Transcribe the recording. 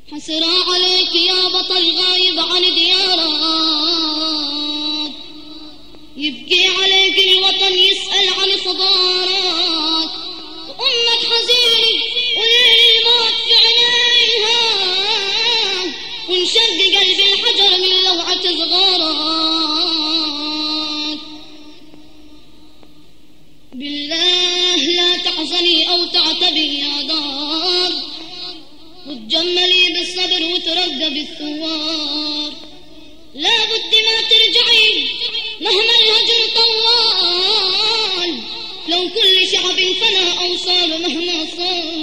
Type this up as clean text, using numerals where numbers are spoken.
حسرة عليك يا بطل غايب عن ديارك، يبكي عليك الوطن يسأل عن صدارك، وأمك حزينة والموت في عينيها، وانشق قلب الحجر من لوعة صغارك. بالله لا تحزني أو تعتبي يا دار، وتجملي بالصبر وترقب الثوار. لا بد ما ترجعي مهما الهجر طوال، لو كل شعب فنى أوصال مهما صار.